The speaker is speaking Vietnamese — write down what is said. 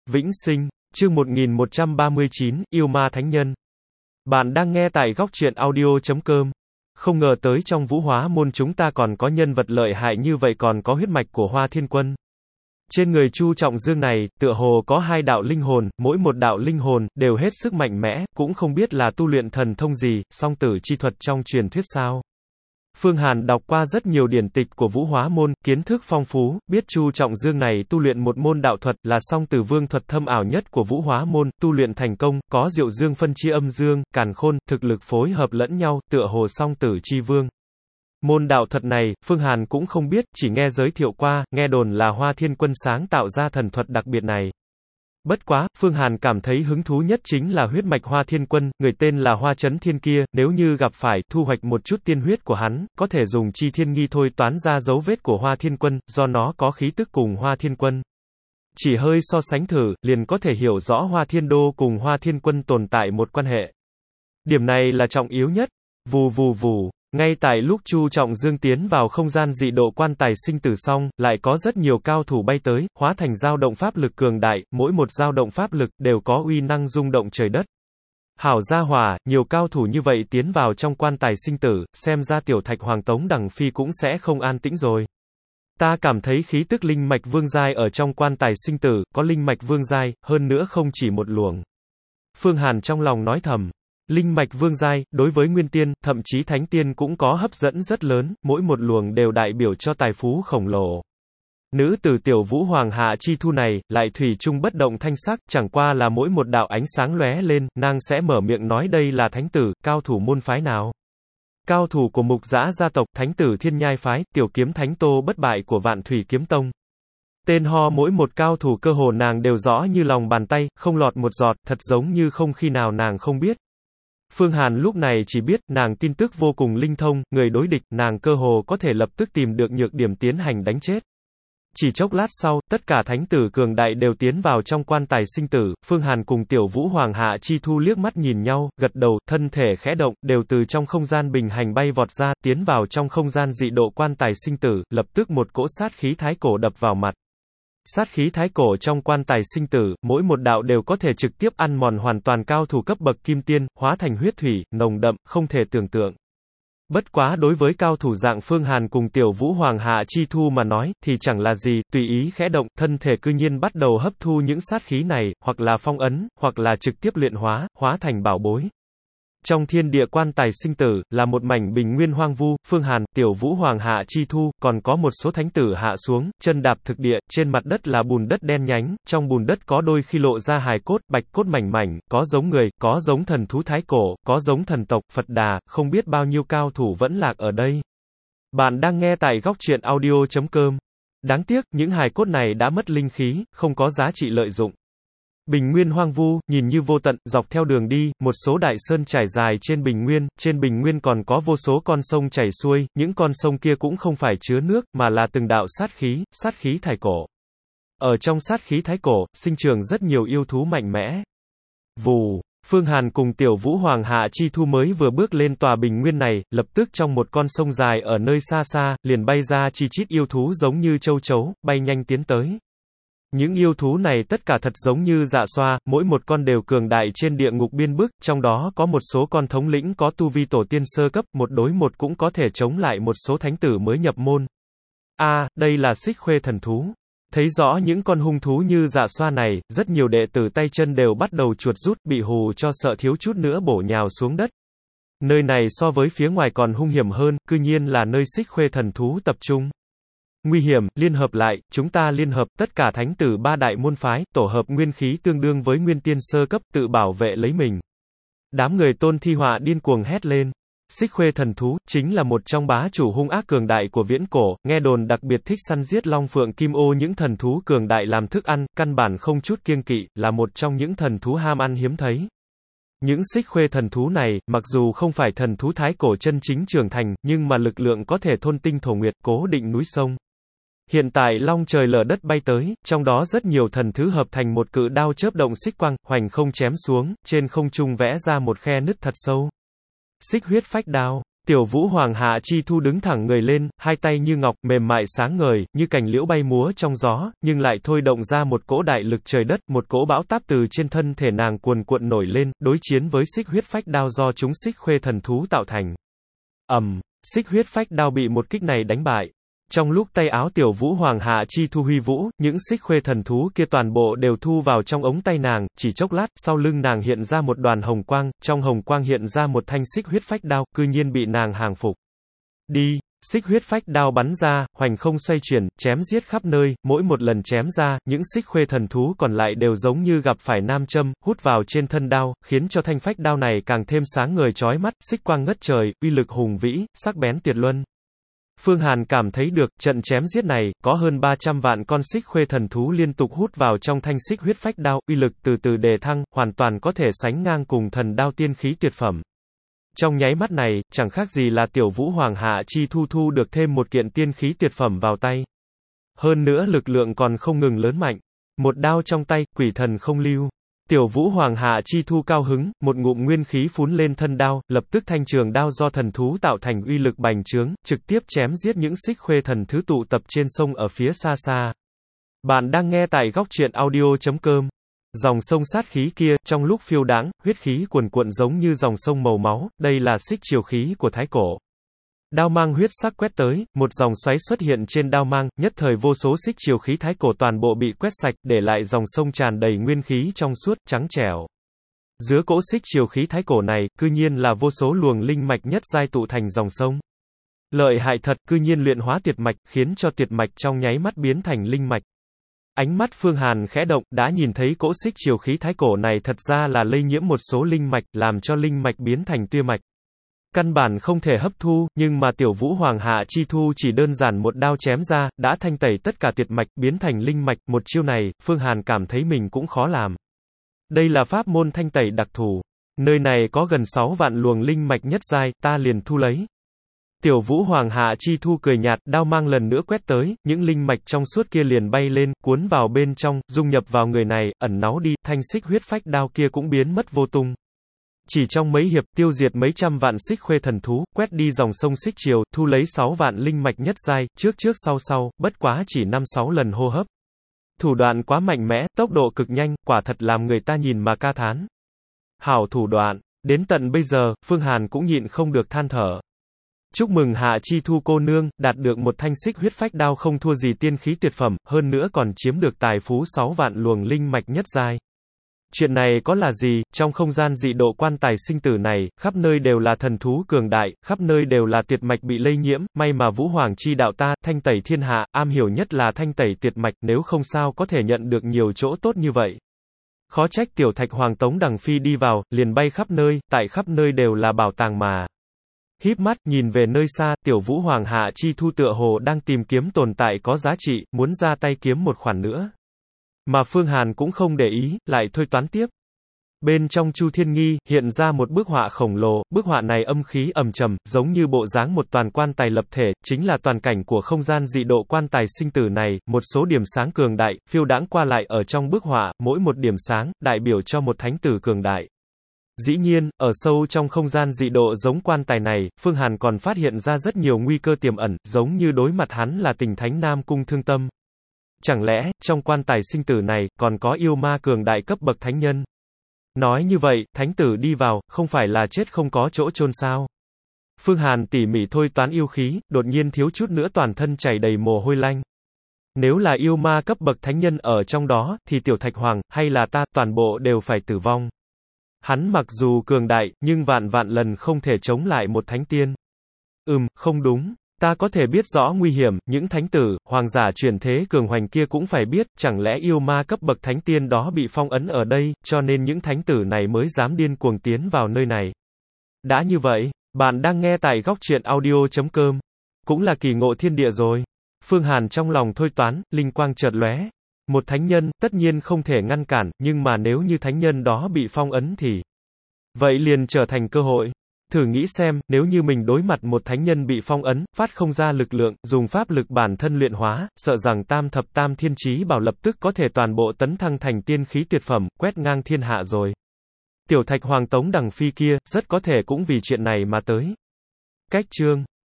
Vĩnh sinh, chương 1139, yêu ma thánh nhân. Bạn đang nghe tại góc truyện audio.com. Không ngờ tới trong Vũ Hóa môn chúng ta còn có nhân vật lợi hại như vậy, còn có huyết mạch của Hoa Thiên Quân. Trên người Chu Trọng Dương này, tựa hồ có hai đạo linh hồn, mỗi một đạo linh hồn đều hết sức mạnh mẽ, cũng không biết là tu luyện thần thông gì, song tử chi thuật trong truyền thuyết sao. Phương Hàn đọc qua rất nhiều điển tịch của Vũ Hóa môn, kiến thức phong phú, biết Chu Trọng Dương này tu luyện một môn đạo thuật là song tử vương thuật thâm ảo nhất của Vũ Hóa môn, tu luyện thành công, có diệu dương phân chia âm dương, càn khôn, thực lực phối hợp lẫn nhau, tựa hồ song tử chi vương. Môn đạo thuật này, Phương Hàn cũng không biết, chỉ nghe giới thiệu qua, nghe đồn là Hoa Thiên Quân sáng tạo ra thần thuật đặc biệt này. Bất quá, Phương Hàn cảm thấy hứng thú nhất chính là huyết mạch Hoa Thiên Quân, người tên là Hoa Chấn Thiên kia, nếu như gặp phải, thu hoạch một chút tiên huyết của hắn, có thể dùng chi thiên nghi thôi toán ra dấu vết của Hoa Thiên Quân, do nó có khí tức cùng Hoa Thiên Quân. Chỉ hơi so sánh thử, liền có thể hiểu rõ Hoa Thiên Đô cùng Hoa Thiên Quân tồn tại một quan hệ. Điểm này là trọng yếu nhất. Vù vù vù. Ngay tại lúc Chu Trọng Dương tiến vào không gian dị độ quan tài sinh tử xong, lại có rất nhiều cao thủ bay tới, hóa thành dao động pháp lực cường đại, mỗi một dao động pháp lực đều có uy năng rung động trời đất. Hảo gia hỏa, nhiều cao thủ như vậy tiến vào trong quan tài sinh tử, xem ra tiểu Thạch Hoàng Tống Đằng Phi cũng sẽ không an tĩnh rồi. Ta cảm thấy khí tức linh mạch vương giai ở trong quan tài sinh tử, có linh mạch vương giai, hơn nữa không chỉ một luồng. Phương Hàn trong lòng nói thầm. Linh mạch vương giai, đối với nguyên tiên, thậm chí thánh tiên cũng có hấp dẫn rất lớn, mỗi một luồng đều đại biểu cho tài phú khổng lồ. Nữ tử tiểu Vũ Hoàng Hạ Chi Thu này, lại thủy chung bất động thanh sắc, chẳng qua là mỗi một đạo ánh sáng lóe lên, nàng sẽ mở miệng nói đây là thánh tử, cao thủ môn phái nào. Cao thủ của Mục Dã gia tộc, thánh tử Thiên Nhai phái, tiểu kiếm thánh Tô bất bại của Vạn Thủy kiếm tông. Tên ho mỗi một cao thủ cơ hồ nàng đều rõ như lòng bàn tay, không lọt một giọt, thật giống như không khi nào nàng không biết. Phương Hàn lúc này chỉ biết, nàng tin tức vô cùng linh thông, người đối địch, nàng cơ hồ có thể lập tức tìm được nhược điểm tiến hành đánh chết. Chỉ chốc lát sau, tất cả thánh tử cường đại đều tiến vào trong quan tài sinh tử, Phương Hàn cùng tiểu Vũ Hoàng Hạ Chi Thu liếc mắt nhìn nhau, gật đầu, thân thể khẽ động, đều từ trong không gian bình hành bay vọt ra, tiến vào trong không gian dị độ quan tài sinh tử, lập tức một cỗ sát khí thái cổ đập vào mặt. Sát khí thái cổ trong quan tài sinh tử, mỗi một đạo đều có thể trực tiếp ăn mòn hoàn toàn cao thủ cấp bậc kim tiên, hóa thành huyết thủy, nồng đậm, không thể tưởng tượng. Bất quá đối với cao thủ dạng Phương Hàn cùng tiểu Vũ Hoàng Hạ Chi Thu mà nói, thì chẳng là gì, tùy ý khẽ động, thân thể cư nhiên bắt đầu hấp thu những sát khí này, hoặc là phong ấn, hoặc là trực tiếp luyện hóa, hóa thành bảo bối. Trong thiên địa quan tài sinh tử, là một mảnh bình nguyên hoang vu, Phương Hàn, tiểu Vũ Hoàng Hạ Chi Thu, còn có một số thánh tử hạ xuống, chân đạp thực địa, trên mặt đất là bùn đất đen nhánh, trong bùn đất có đôi khi lộ ra hài cốt, bạch cốt mảnh mảnh, có giống người, có giống thần thú thái cổ, có giống thần tộc, Phật Đà, không biết bao nhiêu cao thủ vẫn lạc ở đây. Bạn đang nghe tại góc truyện audio.com. Đáng tiếc, những hài cốt này đã mất linh khí, không có giá trị lợi dụng. Bình nguyên hoang vu, nhìn như vô tận, dọc theo đường đi, một số đại sơn trải dài trên bình nguyên còn có vô số con sông chảy xuôi, những con sông kia cũng không phải chứa nước, mà là từng đạo sát khí thái cổ. Ở trong sát khí thái cổ, sinh trưởng rất nhiều yêu thú mạnh mẽ. Vù, Phương Hàn cùng tiểu Vũ Hoàng Hạ Chi Thu mới vừa bước lên tòa bình nguyên này, lập tức trong một con sông dài ở nơi xa xa, liền bay ra chi chít yêu thú giống như châu chấu, bay nhanh tiến tới. Những yêu thú này tất cả thật giống như dạ xoa, mỗi một con đều cường đại trên địa ngục biên bức, trong đó có một số con thống lĩnh có tu vi tổ tiên sơ cấp, một đối một cũng có thể chống lại một số thánh tử mới nhập môn. Đây là Xích Khuê thần thú. Thấy rõ những con hung thú như dạ xoa này, rất nhiều đệ tử tay chân đều bắt đầu chuột rút, bị hù cho sợ thiếu chút nữa bổ nhào xuống đất. Nơi này so với phía ngoài còn hung hiểm hơn, cư nhiên là nơi Xích Khuê thần thú tập trung. Nguy hiểm, liên hợp lại, chúng ta liên hợp tất cả thánh tử ba đại môn phái, tổ hợp nguyên khí tương đương với nguyên tiên sơ cấp, tự bảo vệ lấy mình. Đám người Tôn Thi Họa điên cuồng hét lên. Xích Khuê thần thú, chính là một trong bá chủ hung ác cường đại của viễn cổ, nghe đồn đặc biệt thích săn giết long phượng kim ô những thần thú cường đại làm thức ăn, căn bản không chút kiêng kỵ, là một trong những thần thú ham ăn hiếm thấy. Những Xích Khuê thần thú này, mặc dù không phải thần thú thái cổ chân chính trưởng thành, nhưng mà lực lượng có thể thôn tinh thổ nguyệt, cố định núi sông. Hiện tại long trời lở đất bay tới, trong đó rất nhiều thần thứ hợp thành một cự đao chớp động xích quang, hoành không chém xuống, trên không trung vẽ ra một khe nứt thật sâu. Xích huyết phách đao. Tiểu Vũ Hoàng Hạ Chi Thu đứng thẳng người lên, hai tay như ngọc, mềm mại sáng ngời, như cành liễu bay múa trong gió, nhưng lại thôi động ra một cỗ đại lực trời đất, một cỗ bão táp từ trên thân thể nàng cuồn cuộn nổi lên, đối chiến với xích huyết phách đao do chúng xích khuê thần thú tạo thành. Xích huyết phách đao bị một kích này đánh bại. Trong lúc tay áo Tiểu Vũ Hoàng Hạ Chi Thu huy vũ, những xích khuê thần thú kia toàn bộ đều thu vào trong ống tay nàng, chỉ chốc lát, sau lưng nàng hiện ra một đoàn hồng quang, trong hồng quang hiện ra một thanh xích huyết phách đao, cư nhiên bị nàng hàng phục. Đi, xích huyết phách đao bắn ra, hoành không xoay chuyển, chém giết khắp nơi, mỗi một lần chém ra, những xích khuê thần thú còn lại đều giống như gặp phải nam châm, hút vào trên thân đao, khiến cho thanh phách đao này càng thêm sáng ngời chói mắt, xích quang ngất trời, uy lực hùng vĩ, sắc bén tuyệt luân. Phương Hàn cảm thấy được, trận chém giết này, có hơn 300 vạn con xích khuê thần thú liên tục hút vào trong thanh xích huyết phách đao, uy lực từ từ đề thăng, hoàn toàn có thể sánh ngang cùng thần đao tiên khí tuyệt phẩm. Trong nháy mắt này, chẳng khác gì là Tiểu Vũ Hoàng Hạ Chi Thu thu được thêm một kiện tiên khí tuyệt phẩm vào tay. Hơn nữa lực lượng còn không ngừng lớn mạnh. Một đao trong tay, quỷ thần không lưu. Tiểu Vũ Hoàng Hạ Chi Thu cao hứng, một ngụm nguyên khí phún lên thân đao, lập tức thanh trường đao do thần thú tạo thành uy lực bành trướng, trực tiếp chém giết những xích khuê thần thứ tụ tập trên sông ở phía xa xa. Bạn đang nghe tại góc truyện audio.com. Dòng sông sát khí kia, trong lúc phiêu đãng, huyết khí cuồn cuộn giống như dòng sông màu máu, đây là xích triều khí của Thái Cổ. Đao mang huyết sắc quét tới, một dòng xoáy xuất hiện trên đao mang, nhất thời vô số xích triều khí Thái Cổ toàn bộ bị quét sạch, để lại dòng sông tràn đầy nguyên khí trong suốt, trắng trẻo. Giữa cỗ xích triều khí Thái Cổ này, cư nhiên là vô số luồng linh mạch nhất giai tụ thành dòng sông. Lợi hại thật, cư nhiên luyện hóa tuyệt mạch, khiến cho tuyệt mạch trong nháy mắt biến thành linh mạch. Ánh mắt Phương Hàn khẽ động, đã nhìn thấy cỗ xích triều khí Thái Cổ này thật ra là lây nhiễm một số linh mạch, làm cho linh mạch biến thành tuyệt mạch. Căn bản không thể hấp thu, nhưng mà Tiểu Vũ Hoàng Hạ Chi Thu chỉ đơn giản một đao chém ra, đã thanh tẩy tất cả tuyệt mạch, biến thành linh mạch, một chiêu này, Phương Hàn cảm thấy mình cũng khó làm. Đây là pháp môn thanh tẩy đặc thù. Nơi này có gần 6 vạn luồng linh mạch nhất giai, ta liền thu lấy. Tiểu Vũ Hoàng Hạ Chi Thu cười nhạt, đao mang lần nữa quét tới, những linh mạch trong suốt kia liền bay lên, cuốn vào bên trong, dung nhập vào người này, ẩn náu đi, thanh xích huyết phách đao kia cũng biến mất vô tung. Chỉ trong mấy hiệp, tiêu diệt mấy trăm vạn xích khuê thần thú, quét đi dòng sông xích triều, thu lấy 6 vạn linh mạch nhất giai, trước sau, bất quá chỉ 5-6 lần hô hấp. Thủ đoạn quá mạnh mẽ, tốc độ cực nhanh, quả thật làm người ta nhìn mà ca thán. Hảo thủ đoạn, đến tận bây giờ, Phương Hàn cũng nhịn không được than thở. Chúc mừng Hạ Chi Thu cô nương, đạt được một thanh xích huyết phách đao không thua gì tiên khí tuyệt phẩm, hơn nữa còn chiếm được tài phú 6 vạn luồng linh mạch nhất giai. Chuyện này có là gì, trong không gian dị độ quan tài sinh tử này, khắp nơi đều là thần thú cường đại, khắp nơi đều là tuyệt mạch bị lây nhiễm, may mà Vũ Hoàng chi đạo ta, thanh tẩy thiên hạ, am hiểu nhất là thanh tẩy tuyệt mạch, nếu không sao có thể nhận được nhiều chỗ tốt như vậy. Khó trách tiểu Thạch Hoàng Tống Đằng Phi đi vào, liền bay khắp nơi, tại khắp nơi đều là bảo tàng mà. Híp mắt, nhìn về nơi xa, Tiểu Vũ Hoàng Hạ Chi Thu tựa hồ đang tìm kiếm tồn tại có giá trị, muốn ra tay kiếm một khoản nữa. Mà Phương Hàn cũng không để ý, lại thôi toán tiếp. Bên trong Chu Thiên Nghi, hiện ra một bức họa khổng lồ, bức họa này âm khí ầm trầm, giống như bộ dáng một toàn quan tài lập thể, chính là toàn cảnh của không gian dị độ quan tài sinh tử này, một số điểm sáng cường đại, phiêu đãng qua lại ở trong bức họa, mỗi một điểm sáng, đại biểu cho một thánh tử cường đại. Dĩ nhiên, ở sâu trong không gian dị độ giống quan tài này, Phương Hàn còn phát hiện ra rất nhiều nguy cơ tiềm ẩn, giống như đối mặt hắn là Tình Thánh Nam Cung Thương Tâm. Chẳng lẽ, trong quan tài sinh tử này, còn có yêu ma cường đại cấp bậc thánh nhân? Nói như vậy, thánh tử đi vào, không phải là chết không có chỗ chôn sao? Phương Hàn tỉ mỉ thôi toán yêu khí, đột nhiên thiếu chút nữa toàn thân chảy đầy mồ hôi lạnh. Nếu là yêu ma cấp bậc thánh nhân ở trong đó, thì tiểu Thạch Hoàng, hay là ta, toàn bộ đều phải tử vong. Hắn mặc dù cường đại, nhưng vạn vạn lần không thể chống lại một thánh tiên. Không đúng. Ta có thể biết rõ nguy hiểm, những thánh tử, hoàng giả chuyển thế cường hoành kia cũng phải biết, chẳng lẽ yêu ma cấp bậc thánh tiên đó bị phong ấn ở đây, cho nên những thánh tử này mới dám điên cuồng tiến vào nơi này. Đã như vậy, bạn đang nghe tại góc truyện audio.com. Cũng là kỳ ngộ thiên địa rồi. Phương Hàn trong lòng thôi toán, linh quang chợt lóe. Một thánh nhân, tất nhiên không thể ngăn cản, nhưng mà nếu như thánh nhân đó bị phong ấn thì... vậy liền trở thành cơ hội. Thử nghĩ xem, nếu như mình đối mặt một thánh nhân bị phong ấn, phát không ra lực lượng, dùng pháp lực bản thân luyện hóa, sợ rằng tam thập tam thiên chí bảo lập tức có thể toàn bộ tấn thăng thành tiên khí tuyệt phẩm, quét ngang thiên hạ rồi. Tiểu Thạch Hoàng Tống Đằng Phi kia, rất có thể cũng vì chuyện này mà tới. Cách chương